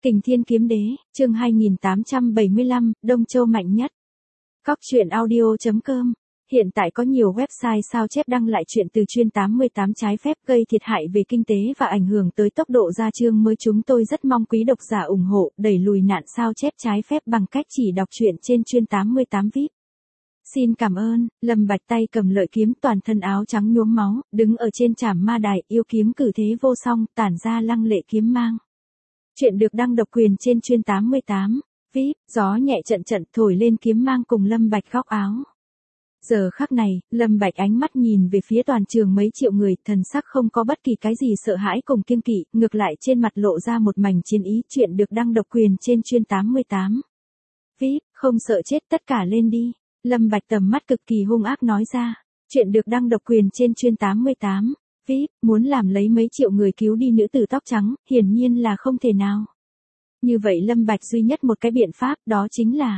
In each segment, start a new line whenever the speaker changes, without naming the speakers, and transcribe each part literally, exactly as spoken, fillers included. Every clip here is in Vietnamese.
Kình Thiên Kiếm Đế, chương hai nghìn tám trăm bảy mươi lăm, Đông Châu mạnh nhất. Cóc truyện audio chấm com. Hiện tại có nhiều website sao chép đăng lại chuyện từ chuyên tám mươi tám trái phép gây thiệt hại về kinh tế và ảnh hưởng tới tốc độ ra chương mới. Chúng tôi rất mong quý độc giả ủng hộ, đẩy lùi nạn sao chép trái phép bằng cách chỉ đọc truyện trên chuyên tám mươi tám vi ai pi. Xin cảm ơn. Lâm Bạch tay cầm lợi kiếm, toàn thân áo trắng nhuốm máu, đứng ở trên trảm ma đài, yêu kiếm cử thế vô song, tản ra lăng lệ kiếm mang. Chuyện được đăng độc quyền trên chuyên tám mươi tám vi ai pi, gió nhẹ trận trận thổi lên kiếm mang cùng Lâm Bạch góc áo. Giờ khắc này, Lâm Bạch ánh mắt nhìn về phía toàn trường mấy triệu người, thần sắc không có bất kỳ cái gì sợ hãi cùng kiêng kỵ, ngược lại trên mặt lộ ra một mảnh chiến ý. Chuyện được đăng độc quyền trên chuyên tám mươi tám vi ai pi, không sợ chết tất cả lên đi. Lâm Bạch tầm mắt cực kỳ hung ác nói ra. Chuyện được đăng độc quyền trên chuyên tám mươi tám vi ai pi, muốn làm lấy mấy triệu người cứu đi nữ tử tóc trắng, hiển nhiên là không thể nào. Như vậy Lâm Bạch duy nhất một cái biện pháp, đó chính là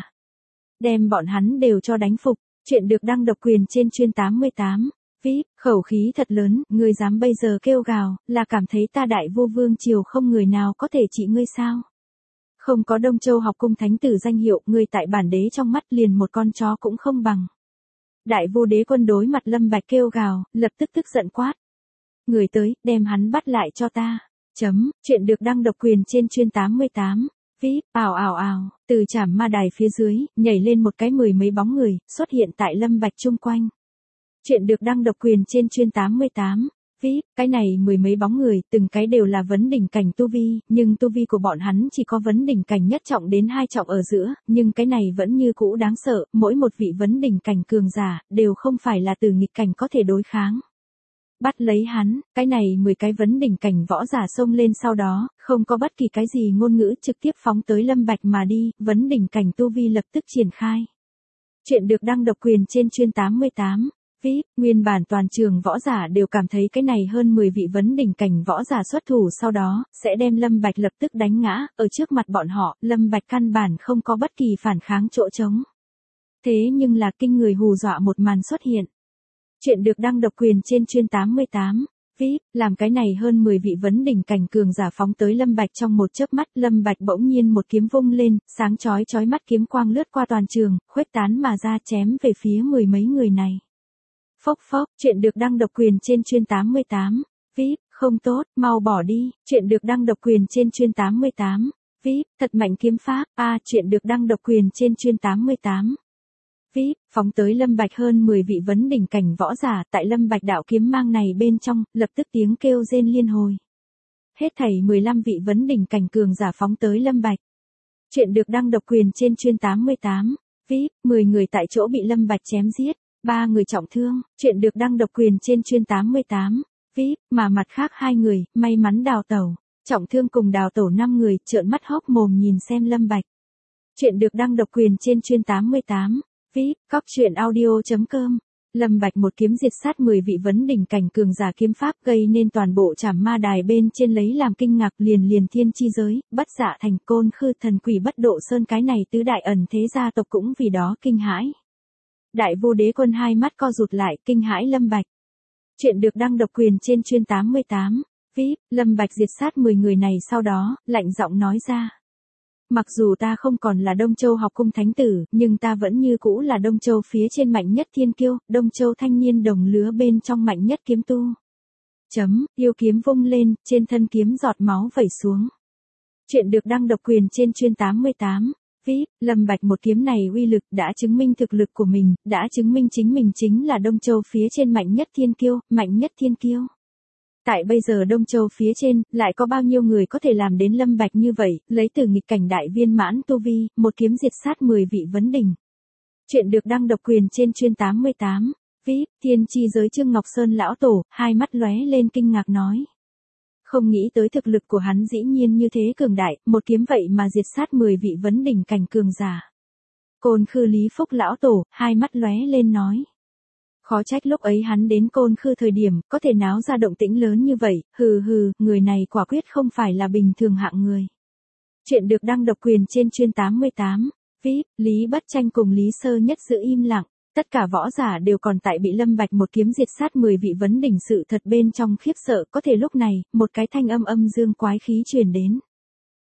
đem bọn hắn đều cho đánh phục. Chuyện được đăng độc quyền trên chuyên tám mươi tám vi ai pi, khẩu khí thật lớn, ngươi dám bây giờ kêu gào, là cảm thấy ta Đại Vô Vương triều không người nào có thể trị ngươi sao? Không có Đông Châu học cung thánh tử danh hiệu, ngươi tại bản đế trong mắt liền một con chó cũng không bằng. Đại Vô Đế Quân đối mặt Lâm Bạch kêu gào, lập tức tức giận quát. Người tới, đem hắn bắt lại cho ta. Chấm, chuyện được đăng độc quyền trên chuyên tám mươi tám vi ai pi, ào ào ào, từ trảm ma đài phía dưới, nhảy lên một cái mười mấy bóng người, xuất hiện tại Lâm Bạch chung quanh. Chuyện được đăng độc quyền trên chuyên tám mươi tám vi ai pi, cái này mười mấy bóng người, từng cái đều là vấn đỉnh cảnh tu vi, nhưng tu vi của bọn hắn chỉ có vấn đỉnh cảnh nhất trọng đến hai trọng ở giữa, nhưng cái này vẫn như cũ đáng sợ, mỗi một vị vấn đỉnh cảnh cường giả, đều không phải là từ nghịch cảnh có thể đối kháng. Bắt lấy hắn, cái này mười cái vấn đỉnh cảnh võ giả xông lên, sau đó, không có bất kỳ cái gì ngôn ngữ, trực tiếp phóng tới Lâm Bạch mà đi, vấn đỉnh cảnh tu vi lập tức triển khai. Chuyện được đăng độc quyền trên chuyên tám mươi tám vi ai pi, nguyên bản toàn trường võ giả đều cảm thấy cái này hơn mười vị vấn đỉnh cảnh võ giả xuất thủ, sau đó, sẽ đem Lâm Bạch lập tức đánh ngã, ở trước mặt bọn họ, Lâm Bạch căn bản không có bất kỳ phản kháng chỗ trống. Thế nhưng là kinh người hù dọa một màn xuất hiện. Chuyện được đăng độc quyền trên chuyên tám mươi tám vi ai pi, làm cái này hơn mười vị vấn đỉnh cảnh cường giả phóng tới Lâm Bạch trong một chớp mắt, Lâm Bạch bỗng nhiên một kiếm vung lên, sáng chói chói mắt kiếm quang lướt qua toàn trường, khuếch tán mà ra, chém về phía mười mấy người này. Phốc phốc, chuyện được đăng độc quyền trên chuyên tám mươi tám vi ai pi, không tốt, mau bỏ đi. Chuyện được đăng độc quyền trên chuyên tám mươi tám vi ai pi, thật mạnh kiếm pháp. A, à, chuyện được đăng độc quyền trên chuyên tám mươi tám vi ai pi, phóng tới Lâm Bạch hơn mười vị vấn đỉnh cảnh võ giả, tại Lâm Bạch đạo kiếm mang này bên trong, lập tức tiếng kêu rên liên hồi. Hết thảy mười lăm vị vấn đỉnh cảnh cường giả phóng tới Lâm Bạch. Chuyện được đăng độc quyền trên chuyên tám mươi tám vi ai pi, mười người tại chỗ bị Lâm Bạch chém giết, ba người trọng thương. Chuyện được đăng độc quyền trên chuyên tám mươi tám vi ai pi, mà mặt khác hai người, may mắn đào tẩu. Trọng thương cùng đào tẩu năm người, trợn mắt hốc mồm nhìn xem Lâm Bạch. Chuyện được đăng độc quyền trên chuyên tám mươi tám vi ai pi, cóc truyện audio chấm com. Lâm Bạch một kiếm diệt sát mười vị vấn đỉnh cảnh cường giả, kiếm pháp gây nên toàn bộ trảm ma đài bên trên lấy làm kinh ngạc, liền liền thiên chi giới, bất dạ thành, côn khư thần quỷ bất độ sơn, cái này tứ đại ẩn thế gia tộc cũng vì đó kinh hãi. Đại Vô Đế Quân hai mắt co rụt lại, kinh hãi Lâm Bạch. Chuyện được đăng độc quyền trên chuyên tám mươi tám vi ai pi, Lâm Bạch diệt sát mười người này, sau đó, lạnh giọng nói ra. Mặc dù ta không còn là Đông Châu học cung thánh tử, nhưng ta vẫn như cũ là Đông Châu phía trên mạnh nhất thiên kiêu, Đông Châu thanh niên đồng lứa bên trong mạnh nhất kiếm tu. Chấm, yêu kiếm vung lên, trên thân kiếm giọt máu vẩy xuống. Chuyện được đăng độc quyền trên chuyên tám mươi tám vi ai pi, Lâm Bạch một kiếm này uy lực đã chứng minh thực lực của mình, đã chứng minh chính mình chính là Đông Châu phía trên mạnh nhất thiên kiêu, mạnh nhất thiên kiêu. Tại bây giờ Đông Châu phía trên, lại có bao nhiêu người có thể làm đến Lâm Bạch như vậy, lấy từ nghịch cảnh đại viên mãn tu vi, một kiếm diệt sát mười vị vấn đỉnh. Chuyện được đăng độc quyền trên chuyên tám mươi tám vi ai pi, thiên chi giới Trương Ngọc Sơn lão tổ, hai mắt lóe lên kinh ngạc nói. Không nghĩ tới thực lực của hắn dĩ nhiên như thế cường đại, một kiếm vậy mà diệt sát mười vị vấn đỉnh cảnh cường giả. Côn khư Lý Phúc lão tổ, hai mắt lóe lên nói. Khó trách lúc ấy hắn đến Côn khư thời điểm, có thể náo ra động tĩnh lớn như vậy, hừ hừ, người này quả quyết không phải là bình thường hạng người. Chuyện được đăng độc quyền trên chuyên tám mươi tám vi ai pi, Lý Bất Tranh cùng Lý Sơ Nhất giữ im lặng, tất cả võ giả đều còn tại bị Lâm Bạch một kiếm diệt sát mười vị vấn đỉnh sự thật bên trong khiếp sợ, có thể lúc này, một cái thanh âm âm dương quái khí truyền đến.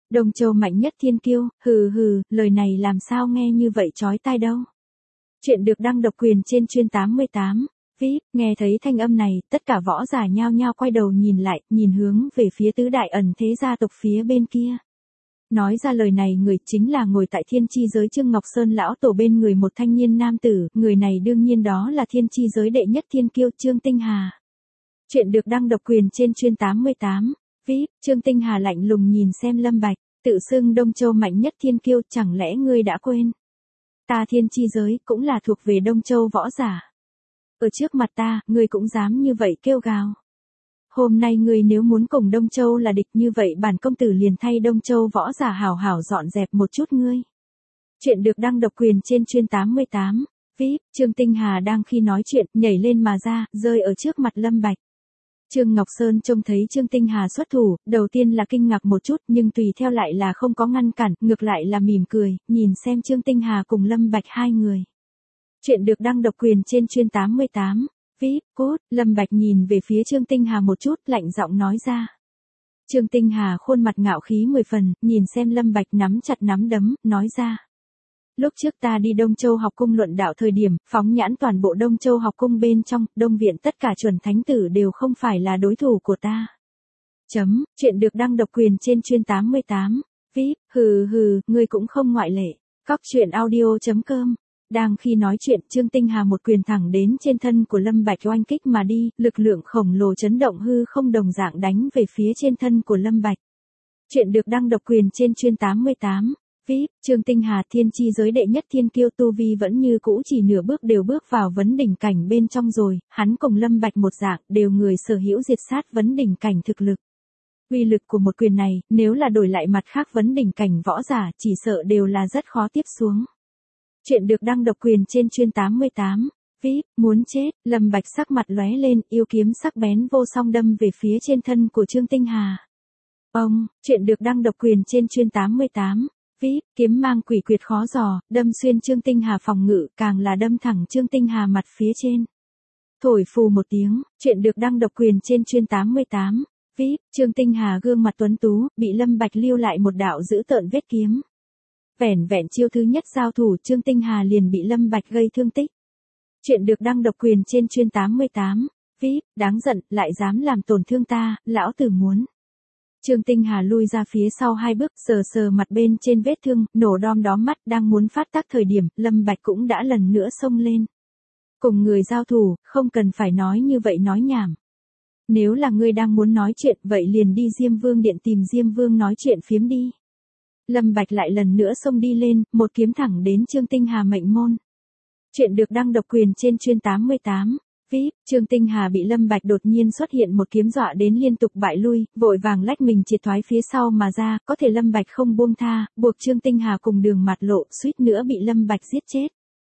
Đông Châu mạnh nhất thiên kiêu, hừ hừ, lời này làm sao nghe như vậy chói tai đâu. Chuyện được đăng độc quyền trên chuyên tám mươi tám. vê i pê, nghe thấy thanh âm này, tất cả võ giả nhao nhao quay đầu nhìn lại, nhìn hướng về phía tứ đại ẩn thế gia tộc phía bên kia. Nói ra lời này người chính là ngồi tại thiên chi giới Trương Ngọc Sơn lão tổ bên người một thanh niên nam tử, người này đương nhiên đó là thiên chi giới đệ nhất thiên kiêu Trương Tinh Hà. Chuyện được đăng độc quyền trên chuyên tám mươi tám. vê i pê, Trương Tinh Hà lạnh lùng nhìn xem Lâm Bạch, tự xưng Đông Châu mạnh nhất thiên kiêu, chẳng lẽ ngươi đã quên? Ta thiên chi giới cũng là thuộc về Đông Châu võ giả. Ở trước mặt ta, ngươi cũng dám như vậy kêu gào. Hôm nay ngươi nếu muốn cùng Đông Châu là địch như vậy bản công tử liền thay Đông Châu võ giả hảo hảo dọn dẹp một chút ngươi. Chuyện được đăng độc quyền trên chuyên tám mươi tám. vê i pê, Trương Tinh Hà đang khi nói chuyện, nhảy lên mà ra, rơi ở trước mặt Lâm Bạch. Trương Ngọc Sơn trông thấy Trương Tinh Hà xuất thủ, đầu tiên là kinh ngạc một chút nhưng tùy theo lại là không có ngăn cản, ngược lại là mỉm cười, nhìn xem Trương Tinh Hà cùng Lâm Bạch hai người. Chuyện được đăng độc quyền trên chuyên tám mươi tám. vê i pê, cốt, Lâm Bạch nhìn về phía Trương Tinh Hà một chút, lạnh giọng nói ra. Trương Tinh Hà khuôn mặt ngạo khí mười phần, nhìn xem Lâm Bạch nắm chặt nắm đấm, nói ra. Lúc trước ta đi Đông Châu học cung luận đạo thời điểm, phóng nhãn toàn bộ Đông Châu học cung bên trong, Đông viện tất cả chuẩn thánh tử đều không phải là đối thủ của ta. Chấm, chuyện được đăng độc quyền trên chuyên tám mươi tám. vê i pê, hừ hừ, ngươi cũng không ngoại lệ. Cóc truyện audio chấm com. Đang khi nói chuyện, Trương Tinh Hà một quyền thẳng đến trên thân của Lâm Bạch oanh kích mà đi, lực lượng khổng lồ chấn động hư không đồng dạng đánh về phía trên thân của Lâm Bạch. Chuyện được đăng độc quyền trên chuyên tám mươi tám. vê i pê, Trương Tinh Hà thiên chi giới đệ nhất thiên kiêu tu vi vẫn như cũ chỉ nửa bước đều bước vào vấn đỉnh cảnh bên trong rồi, hắn cùng Lâm Bạch một dạng, đều người sở hữu diệt sát vấn đỉnh cảnh thực lực. Uy lực của một quyền này, nếu là đổi lại mặt khác vấn đỉnh cảnh võ giả, chỉ sợ đều là rất khó tiếp xuống. Chuyện được đăng độc quyền trên chuyên tám mươi tám. vê i pê, muốn chết, Lâm Bạch sắc mặt lóe lên, yêu kiếm sắc bén vô song đâm về phía trên thân của Trương Tinh Hà. Ông, chuyện được đăng độc quyền trên chuyên tám mươi tám. vê i pê, kiếm mang quỷ quyệt khó dò, đâm xuyên Trương Tinh Hà phòng ngự, càng là đâm thẳng Trương Tinh Hà mặt phía trên. Thổi phù một tiếng, chuyện được đăng độc quyền trên chuyên tám mươi tám. vê i pê, Trương Tinh Hà gương mặt tuấn tú, bị Lâm Bạch lưu lại một đạo dữ tợn vết kiếm. Vẻn vẹn chiêu thứ nhất giao thủ, Trương Tinh Hà liền bị Lâm Bạch gây thương tích. Chuyện được đăng độc quyền trên chuyên tám mươi tám. vê i pê, đáng giận, lại dám làm tổn thương ta, lão tử muốn. Trương Tinh Hà lui ra phía sau hai bước, sờ sờ mặt bên trên vết thương, nổ đom đóm mắt, đang muốn phát tác thời điểm, Lâm Bạch cũng đã lần nữa xông lên. Cùng người giao thủ, không cần phải nói như vậy nói nhảm. Nếu là ngươi đang muốn nói chuyện, vậy liền đi Diêm Vương điện tìm Diêm Vương nói chuyện phiếm đi. Lâm Bạch lại lần nữa xông đi lên, một kiếm thẳng đến Trương Tinh Hà mệnh môn. Chuyện được đăng độc quyền trên chuyên tám mươi tám. vê i pê, Trương Tinh Hà bị Lâm Bạch đột nhiên xuất hiện một kiếm dọa đến liên tục bại lui, vội vàng lách mình triệt thoái phía sau mà ra, có thể Lâm Bạch không buông tha, buộc Trương Tinh Hà cùng đường mặt lộ, suýt nữa bị Lâm Bạch giết chết.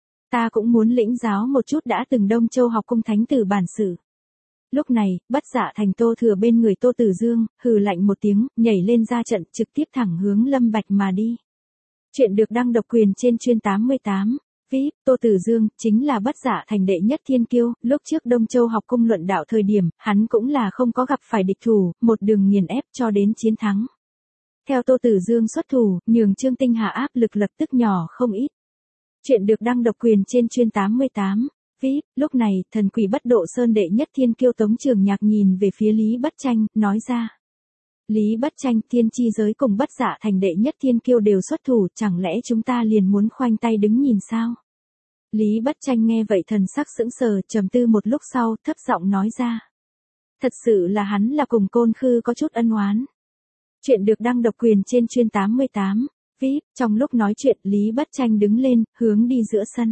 Ta cũng muốn lĩnh giáo một chút đã từng Đông Châu học cung thánh tử bản sự. Lúc này, Bất Dạ Thành Tô Thừa bên người Tô Tử Dương, hừ lạnh một tiếng, nhảy lên ra trận, trực tiếp thẳng hướng Lâm Bạch mà đi. Chuyện được đăng độc quyền trên chuyên tám mươi tám. vê i pê, Tô Tử Dương, chính là Bất Dạ Thành đệ nhất thiên kiêu, lúc trước Đông Châu học cung luận đạo thời điểm, hắn cũng là không có gặp phải địch thủ, một đường nghiền ép cho đến chiến thắng. Theo Tô Tử Dương xuất thủ, nhường Trương Tinh Hà áp lực lập tức nhỏ không ít. Chuyện được đăng độc quyền trên chuyên tám mươi tám. vê i pê, lúc này, thần quỷ Bất Độ Sơn đệ nhất thiên kiêu Tống Trường Nhạc nhìn về phía Lý Bất Tranh, nói ra. Lý Bất Tranh, thiên chi giới cùng Bất Dạ Thành đệ nhất thiên kiêu đều xuất thủ, chẳng lẽ chúng ta liền muốn khoanh tay đứng nhìn sao? Lý Bất Tranh nghe vậy thần sắc sững sờ, trầm tư một lúc sau, thấp giọng nói ra. Thật sự là hắn là cùng Côn Khư có chút ân oán. Chuyện được đăng độc quyền trên chuyên tám mươi tám. vê i pê, trong lúc nói chuyện, Lý Bất Tranh đứng lên, hướng đi giữa sân.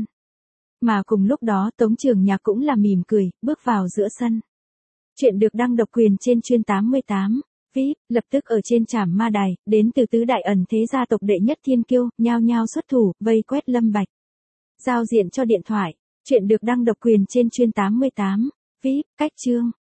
Mà cùng lúc đó Tống Trường Nhạc cũng là mỉm cười, bước vào giữa sân. Chuyện được đăng độc quyền trên chuyên tám mươi tám. vê i pê, lập tức ở trên trảm ma đài, đến từ tứ đại ẩn thế gia tộc đệ nhất thiên kiêu, nhao nhao xuất thủ, vây quét Lâm Bạch. Giao diện cho điện thoại. Chuyện được đăng độc quyền trên chuyên tám mươi tám. vê i pê, cách chương.